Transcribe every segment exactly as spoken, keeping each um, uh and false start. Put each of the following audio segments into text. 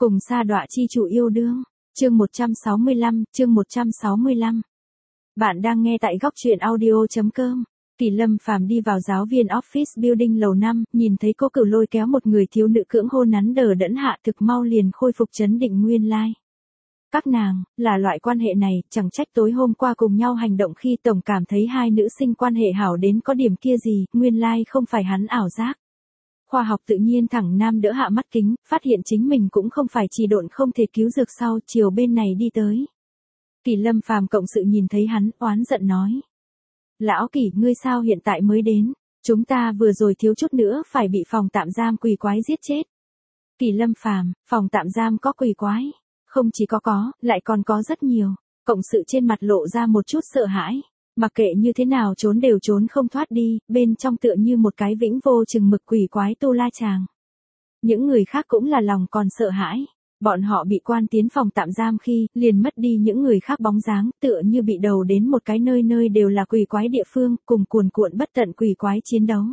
Cùng sa đọa chi chủ yêu đương. Chương một trăm sáu mươi lăm, chương một trăm sáu mươi lăm. Bạn đang nghe tại góc truyện audio.com. Kỳ Lâm Phàm đi vào giáo viên office building lầu năm, nhìn thấy Cố Cửu lôi kéo một người thiếu nữ cưỡng hôn nắn đờ đẫn hạ, thực mau liền khôi phục trấn định nguyên lai. Các nàng, là loại quan hệ này, chẳng trách tối hôm qua cùng nhau hành động khi tổng cảm thấy hai nữ sinh quan hệ hảo đến có điểm kia gì, nguyên lai không phải hắn ảo giác. Khoa học tự nhiên thẳng nam đỡ hạ mắt kính, phát hiện chính mình cũng không phải trì độn không thể cứu dược sau, chiều bên này đi tới. Kỳ Lâm Phàm cộng sự nhìn thấy hắn, oán giận nói. Lão Kỳ, ngươi sao hiện tại mới đến? Chúng ta vừa rồi thiếu chút nữa phải bị phòng tạm giam quỷ quái giết chết. Kỳ Lâm Phàm, phòng tạm giam có quỷ quái? Không chỉ có có, lại còn có rất nhiều. Cộng sự trên mặt lộ ra một chút sợ hãi. Mặc kệ như thế nào trốn đều trốn không thoát đi, bên trong tựa như một cái vĩnh vô chừng mực quỷ quái tu la chàng. Những người khác cũng là lòng còn sợ hãi. Bọn họ bị quan tiến phòng tạm giam khi, liền mất đi những người khác bóng dáng, tựa như bị đầu đến một cái nơi nơi đều là quỷ quái địa phương, cùng cuồn cuộn bất tận quỷ quái chiến đấu.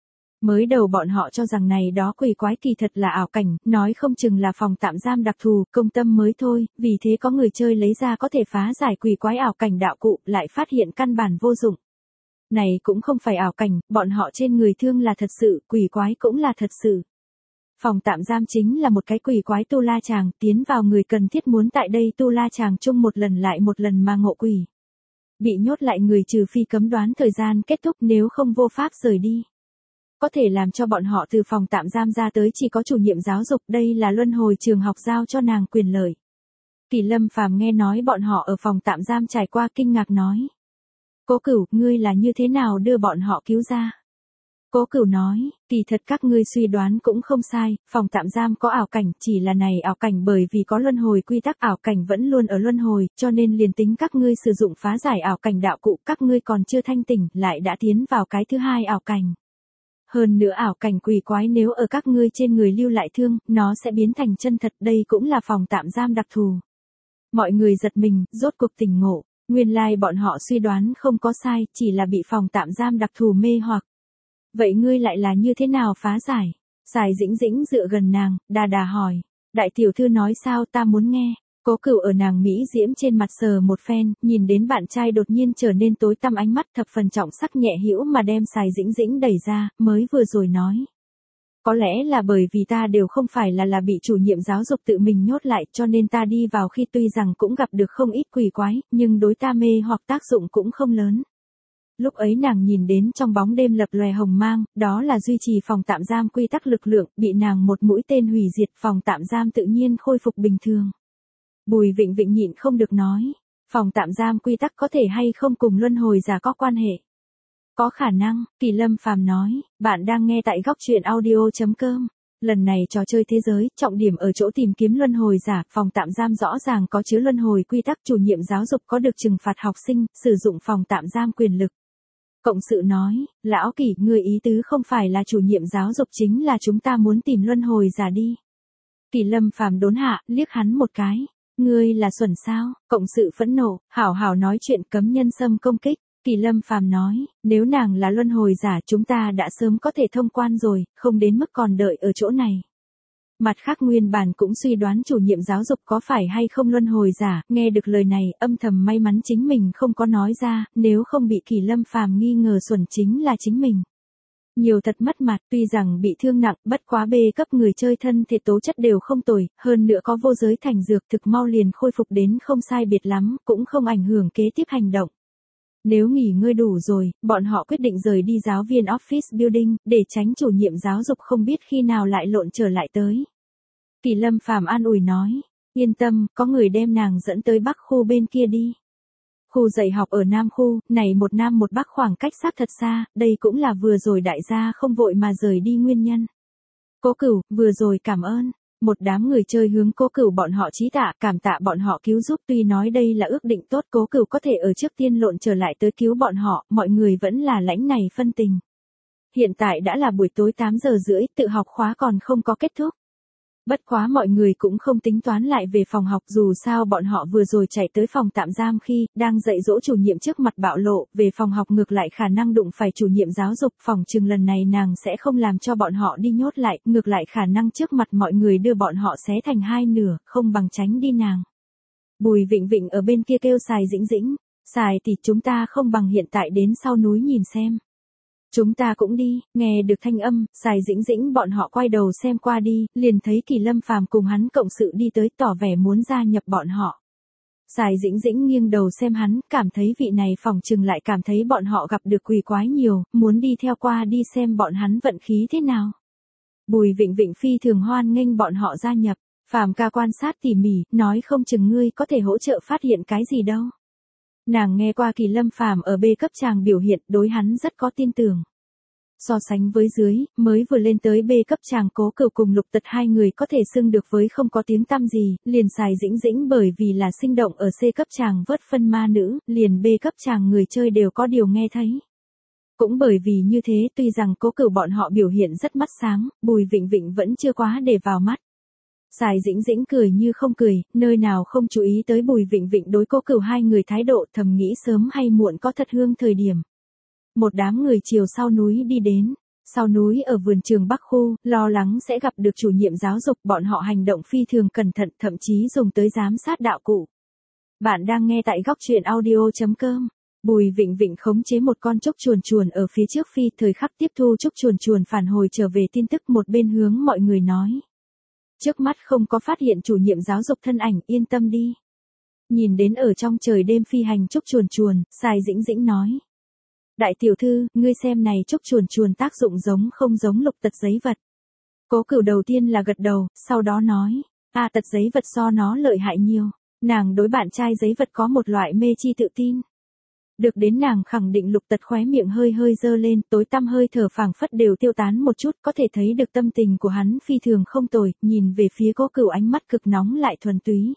Mới đầu bọn họ cho rằng này đó quỷ quái kỳ thật là ảo cảnh, nói không chừng là phòng tạm giam đặc thù, công tâm mới thôi, vì thế có người chơi lấy ra có thể phá giải quỷ quái ảo cảnh đạo cụ, lại phát hiện căn bản vô dụng. Này cũng không phải ảo cảnh, bọn họ trên người thương là thật sự, quỷ quái cũng là thật sự. Phòng tạm giam chính là một cái quỷ quái tu la chàng, tiến vào người cần thiết muốn tại đây tu la chàng chung một lần lại một lần mà ngộ quỷ. Bị nhốt lại người trừ phi cấm đoán thời gian kết thúc, nếu không vô pháp rời đi. Có thể làm cho bọn họ từ phòng tạm giam ra tới chỉ có chủ nhiệm giáo dục, đây là luân hồi trường học giao cho nàng quyền lợi. Kỳ Lâm Phàm nghe nói bọn họ ở phòng tạm giam trải qua, kinh ngạc nói. Cố Cửu, ngươi là như thế nào đưa bọn họ cứu ra? Cố Cửu nói, kỳ thật các ngươi suy đoán cũng không sai, phòng tạm giam có ảo cảnh, chỉ là này ảo cảnh bởi vì có luân hồi quy tắc, ảo cảnh vẫn luôn ở luân hồi, cho nên liền tính các ngươi sử dụng phá giải ảo cảnh đạo cụ, các ngươi còn chưa thanh tỉnh, lại đã tiến vào cái thứ hai ảo cảnh. Hơn nữa ảo cảnh quỷ quái nếu ở các ngươi trên người lưu lại thương, nó sẽ biến thành chân thật, đây cũng là phòng tạm giam đặc thù. Mọi người giật mình, rốt cuộc tỉnh ngộ, nguyên lai bọn họ suy đoán không có sai, chỉ là bị phòng tạm giam đặc thù mê hoặc. Vậy ngươi lại là như thế nào phá giải? Sài Dĩnh Dĩnh dựa gần nàng, đà đà hỏi. Đại tiểu thư nói sao, ta muốn nghe. Cố Cửu ở nàng Mỹ diễm trên mặt sờ một phen, nhìn đến bạn trai đột nhiên trở nên tối tăm ánh mắt, thập phần trọng sắc nhẹ hữu mà đem Sài Dĩnh Dĩnh đẩy ra, mới vừa rồi nói. Có lẽ là bởi vì ta đều không phải là là bị chủ nhiệm giáo dục tự mình nhốt lại, cho nên ta đi vào khi tuy rằng cũng gặp được không ít quỷ quái, nhưng đối ta mê hoặc tác dụng cũng không lớn. Lúc ấy nàng nhìn đến trong bóng đêm lập lòe hồng mang, đó là duy trì phòng tạm giam quy tắc lực lượng, bị nàng một mũi tên hủy diệt, phòng tạm giam tự nhiên khôi phục bình thường. Bùi Vịnh Vịnh nhịn không được nói, phòng tạm giam quy tắc có thể hay không cùng luân hồi giả có quan hệ? Có khả năng, Kỳ Lâm Phàm nói, bạn đang nghe tại góc truyện audio.com. Lần này trò chơi thế giới, trọng điểm ở chỗ tìm kiếm luân hồi giả, phòng tạm giam rõ ràng có chứa luân hồi quy tắc, chủ nhiệm giáo dục có được trừng phạt học sinh, sử dụng phòng tạm giam quyền lực. Cộng sự nói, Lão Kỳ, người ý tứ không phải là chủ nhiệm giáo dục chính là chúng ta muốn tìm luân hồi giả đi. Kỳ Lâm Phàm đốn hạ, liếc hắn một cái. Ngươi là xuẩn sao? Cộng sự phẫn nộ, hảo hảo nói chuyện, cấm nhân xâm công kích. Kỳ Lâm Phàm nói, nếu nàng là luân hồi giả chúng ta đã sớm có thể thông quan rồi, không đến mức còn đợi ở chỗ này. Mặt khác nguyên bản cũng suy đoán chủ nhiệm giáo dục có phải hay không luân hồi giả, nghe được lời này, âm thầm may mắn chính mình không có nói ra, nếu không bị Kỳ Lâm Phàm nghi ngờ xuẩn chính là chính mình. Nhiều thật mất mặt, tuy rằng bị thương nặng, bất quá bê cấp người chơi thân thể tố chất đều không tồi, hơn nữa có vô giới thành dược, thực mau liền khôi phục đến không sai biệt lắm, cũng không ảnh hưởng kế tiếp hành động. Nếu nghỉ ngơi đủ rồi, bọn họ quyết định rời đi giáo viên office building, để tránh chủ nhiệm giáo dục không biết khi nào lại lộn trở lại tới. Kỳ Lâm Phàm an ủi nói, yên tâm, có người đem nàng dẫn tới Bắc khu bên kia đi. Khu dạy học ở Nam khu, này một Nam một Bắc khoảng cách xác thật xa, đây cũng là vừa rồi đại gia không vội mà rời đi nguyên nhân. Cố Cửu, vừa rồi cảm ơn. Một đám người chơi hướng Cố Cửu bọn họ chí tạ, cảm tạ bọn họ cứu giúp, tuy nói đây là ước định tốt, Cố Cửu có thể ở trước tiên lộn trở lại tới cứu bọn họ, mọi người vẫn là lãnh này phân tình. Hiện tại đã là buổi tối tám giờ rưỡi, tự học khóa còn không có kết thúc. Bất quá mọi người cũng không tính toán lại về phòng học, dù sao bọn họ vừa rồi chạy tới phòng tạm giam khi đang dạy dỗ chủ nhiệm trước mặt bạo lộ, về phòng học ngược lại khả năng đụng phải chủ nhiệm giáo dục, phòng chừng lần này nàng sẽ không làm cho bọn họ đi nhốt lại, ngược lại khả năng trước mặt mọi người đưa bọn họ xé thành hai nửa, không bằng tránh đi nàng. Bùi Vịnh Vịnh ở bên kia kêu Sài Dĩnh Dĩnh, Sài tỷ, chúng ta không bằng hiện tại đến sau núi nhìn xem. Chúng ta cũng đi. Nghe được thanh âm, Sài Dĩnh Dĩnh bọn họ quay đầu xem qua đi, liền thấy Kỳ Lâm Phàm cùng hắn cộng sự đi tới, tỏ vẻ muốn gia nhập bọn họ. Sài Dĩnh Dĩnh nghiêng đầu xem hắn, cảm thấy vị này phòng chừng lại cảm thấy bọn họ gặp được quỷ quái nhiều, muốn đi theo qua đi xem bọn hắn vận khí thế nào. Bùi Vịnh Vịnh phi thường hoan nghênh bọn họ gia nhập. Phàm ca quan sát tỉ mỉ, nói không chừng ngươi có thể hỗ trợ phát hiện cái gì đâu. Nàng nghe qua Kỳ Lâm Phàm ở B cấp chàng biểu hiện, đối hắn rất có tin tưởng. So sánh với dưới, mới vừa lên tới B cấp chàng Cố Cửu cùng Lục Tật hai người có thể xưng được với không có tiếng tăm gì, liền Sài Dĩnh Dĩnh bởi vì là sinh động ở C cấp chàng vớt phân ma nữ, liền B cấp chàng người chơi đều có điều nghe thấy. Cũng bởi vì như thế, tuy rằng Cố Cửu bọn họ biểu hiện rất mắt sáng, Bùi Vịnh Vịnh vẫn chưa quá để vào mắt. Sài Dĩnh Dĩnh cười như không cười, nơi nào không chú ý tới Bùi Vịnh Vịnh đối Cố Cửu hai người thái độ, thầm nghĩ sớm hay muộn có thật hương thời điểm. Một đám người chiều sau núi đi đến, sau núi ở vườn trường Bắc khu, lo lắng sẽ gặp được chủ nhiệm giáo dục, bọn họ hành động phi thường cẩn thận, thậm chí dùng tới giám sát đạo cụ. Bạn đang nghe tại góc truyện audio chấm com. Bùi Vịnh Vịnh khống chế một con trúc chuồn chuồn ở phía trước phi, thời khắc tiếp thu trúc chuồn chuồn phản hồi trở về tin tức, một bên hướng mọi người nói. Trước mắt không có phát hiện chủ nhiệm giáo dục thân ảnh, yên tâm đi. Nhìn đến ở trong trời đêm phi hành trúc chuồn chuồn, Sài Dĩnh Dĩnh nói. Đại tiểu thư, ngươi xem này trúc chuồn chuồn tác dụng giống không giống Lục Tật giấy vật. Cố Cửu đầu tiên là gật đầu, sau đó nói. À, tật giấy vật so nó lợi hại nhiều. Nàng đối bạn trai giấy vật có một loại mê chi tự tin. Được đến nàng khẳng định, Lục Tật khóe miệng hơi hơi dơ lên, tối tăm hơi thở phảng phất đều tiêu tán một chút, có thể thấy được tâm tình của hắn phi thường không tồi, nhìn về phía Cố Cửu ánh mắt cực nóng lại thuần túy.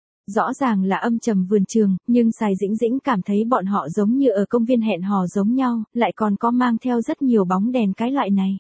Rõ ràng là âm trầm vườn trường, nhưng Sài Dĩnh Dĩnh cảm thấy bọn họ giống như ở công viên hẹn hò giống nhau, lại còn có mang theo rất nhiều bóng đèn cái loại này.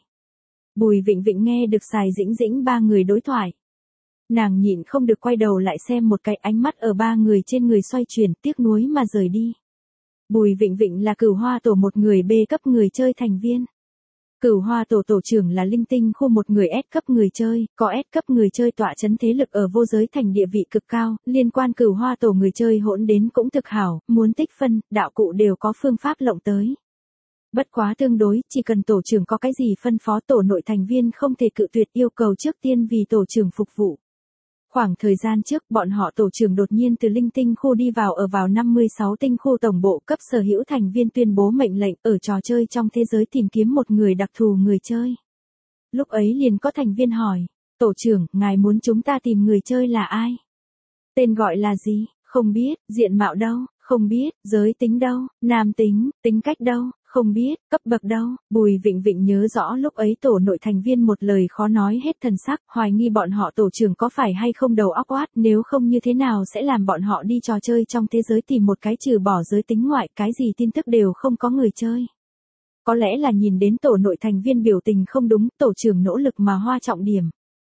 Bùi Vịnh Vịnh nghe được Sài Dĩnh Dĩnh ba người đối thoại. Nàng nhịn không được quay đầu lại xem một cái, ánh mắt ở ba người trên người xoay chuyển, tiếc nuối mà rời đi. Bùi Vịnh Vịnh là Cửu Hoa tổ một người B cấp người chơi thành viên. Cửu Hoa tổ tổ trưởng là Linh Tinh khu một người S cấp người chơi, có S cấp người chơi tọa chấn thế lực ở vô giới thành địa vị cực cao, liên quan Cửu Hoa tổ người chơi hỗn đến cũng thực hảo, muốn tích phân, đạo cụ đều có phương pháp lộng tới. Bất quá tương đối, chỉ cần tổ trưởng có cái gì phân phó, tổ nội thành viên không thể cự tuyệt, yêu cầu trước tiên vì tổ trưởng phục vụ. Khoảng thời gian trước, bọn họ tổ trưởng đột nhiên từ Linh Tinh khu đi vào ở vào năm mươi sáu tinh khu tổng bộ, cấp sở hữu thành viên tuyên bố mệnh lệnh, ở trò chơi trong thế giới tìm kiếm một người đặc thù người chơi. Lúc ấy liền có thành viên hỏi, tổ trưởng, ngài muốn chúng ta tìm người chơi là ai? Tên gọi là gì? Không biết. Diện mạo đâu? Không biết. Giới tính đâu? Nam tính, tính cách đâu? Không biết. Cấp bậc đâu? Bùi Vịnh Vịnh nhớ rõ lúc ấy tổ nội thành viên một lời khó nói hết thần sắc, hoài nghi bọn họ tổ trưởng có phải hay không đầu óc oát, nếu không như thế nào sẽ làm bọn họ đi trò chơi trong thế giới tìm một cái trừ bỏ giới tính ngoại, cái gì tin tức đều không có người chơi. Có lẽ là nhìn đến tổ nội thành viên biểu tình không đúng, tổ trưởng nỗ lực mà hoa trọng điểm.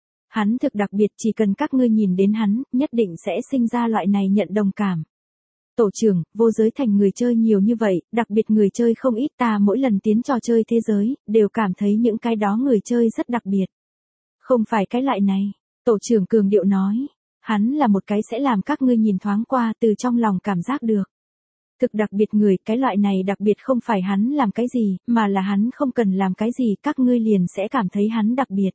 Hắn thực đặc biệt, chỉ cần các ngươi nhìn đến hắn, nhất định sẽ sinh ra loại này nhận đồng cảm. Tổ trưởng, vô giới thành người chơi nhiều như vậy, đặc biệt người chơi không ít, ta mỗi lần tiến trò chơi thế giới, đều cảm thấy những cái đó người chơi rất đặc biệt. Không phải cái loại này, tổ trưởng cường điệu nói. Hắn là một cái sẽ làm các ngươi nhìn thoáng qua, từ trong lòng cảm giác được. Thực đặc biệt người, cái loại này đặc biệt không phải hắn làm cái gì, mà là hắn không cần làm cái gì, các ngươi liền sẽ cảm thấy hắn đặc biệt.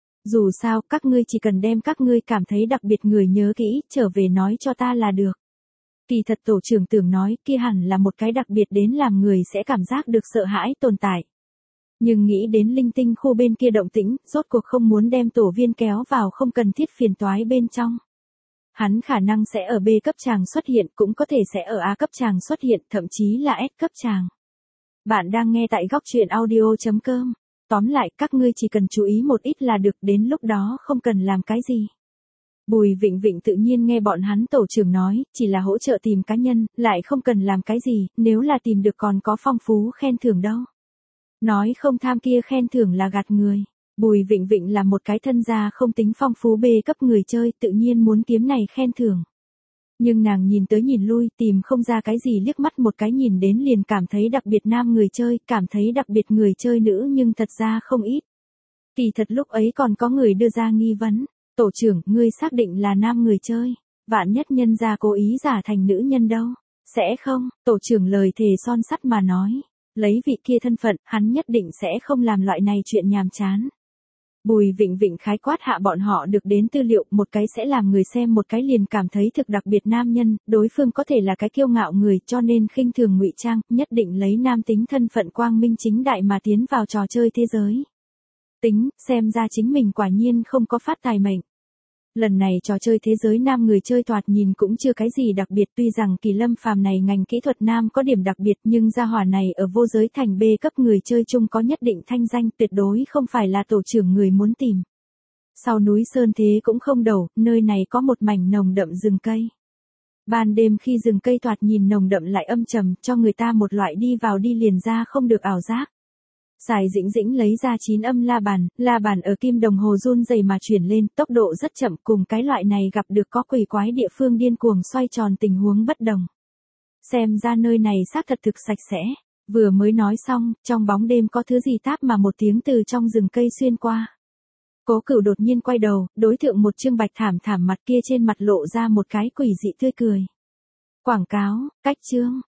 Dù sao, các ngươi chỉ cần đem các ngươi cảm thấy đặc biệt người nhớ kỹ, trở về nói cho ta là được. Kỳ thật tổ trưởng tưởng nói, kia hẳn là một cái đặc biệt đến làm người sẽ cảm giác được sợ hãi tồn tại. Nhưng nghĩ đến Linh Tinh khu bên kia động tĩnh, rốt cuộc không muốn đem tổ viên kéo vào không cần thiết phiền toái bên trong. Hắn khả năng sẽ ở B cấp tràng xuất hiện, cũng có thể sẽ ở A cấp tràng xuất hiện, thậm chí là S cấp tràng. Bạn đang nghe tại góc truyện audio chấm com. Tóm lại, các ngươi chỉ cần chú ý một ít là được, đến lúc đó không cần làm cái gì. Bùi Vịnh Vịnh tự nhiên nghe bọn hắn tổ trưởng nói, chỉ là hỗ trợ tìm cá nhân, lại không cần làm cái gì, nếu là tìm được còn có phong phú khen thưởng đâu. Nói không tham kia khen thưởng là gạt người. Bùi Vịnh Vịnh là một cái thân gia không tính phong phú bê cấp người chơi, tự nhiên muốn kiếm này khen thưởng. Nhưng nàng nhìn tới nhìn lui, tìm không ra cái gì, liếc mắt một cái nhìn đến liền cảm thấy đặc biệt nam người chơi, cảm thấy đặc biệt người chơi nữ, nhưng thật ra không ít. Kỳ thật lúc ấy còn có người đưa ra nghi vấn, tổ trưởng, ngươi xác định là nam người chơi, vạn nhất nhân gia cố ý giả thành nữ nhân đâu. Sẽ không, tổ trưởng lời thề son sắt mà nói, lấy vị kia thân phận, hắn nhất định sẽ không làm loại này chuyện nhàm chán. Bùi Vịnh Vịnh khái quát hạ bọn họ được đến tư liệu, một cái sẽ làm người xem một cái liền cảm thấy thực đặc biệt nam nhân, đối phương có thể là cái kiêu ngạo người, cho nên khinh thường ngụy trang, nhất định lấy nam tính thân phận quang minh chính đại mà tiến vào trò chơi thế giới. Tính, xem ra chính mình quả nhiên không có phát tài mệnh. Lần này trò chơi thế giới nam người chơi thoạt nhìn cũng chưa cái gì đặc biệt, tuy rằng Kỳ Lâm Phàm này ngành kỹ thuật nam có điểm đặc biệt, nhưng gia hỏa này ở vô giới thành B cấp người chơi chung có nhất định thanh danh, tuyệt đối không phải là tổ trưởng người muốn tìm. Sau núi Sơn thế cũng không đầu, nơi này có một mảnh nồng đậm rừng cây. Ban đêm khi rừng cây thoạt nhìn nồng đậm lại âm trầm, cho người ta một loại đi vào đi liền ra không được ảo giác. Giải Dĩnh Dĩnh lấy ra chín âm la bàn, la bàn ở kim đồng hồ run rẩy mà chuyển lên, tốc độ rất chậm, cùng cái loại này gặp được có quỷ quái địa phương điên cuồng xoay tròn tình huống bất đồng. Xem ra nơi này xác thật thực sạch sẽ. Vừa mới nói xong, trong bóng đêm có thứ gì táp mà một tiếng từ trong rừng cây xuyên qua. Cố Cửu đột nhiên quay đầu, đối thượng một Trương Bạch thảm thảm mặt kia, trên mặt lộ ra một cái quỷ dị tươi cười. Quảng cáo, cách chương.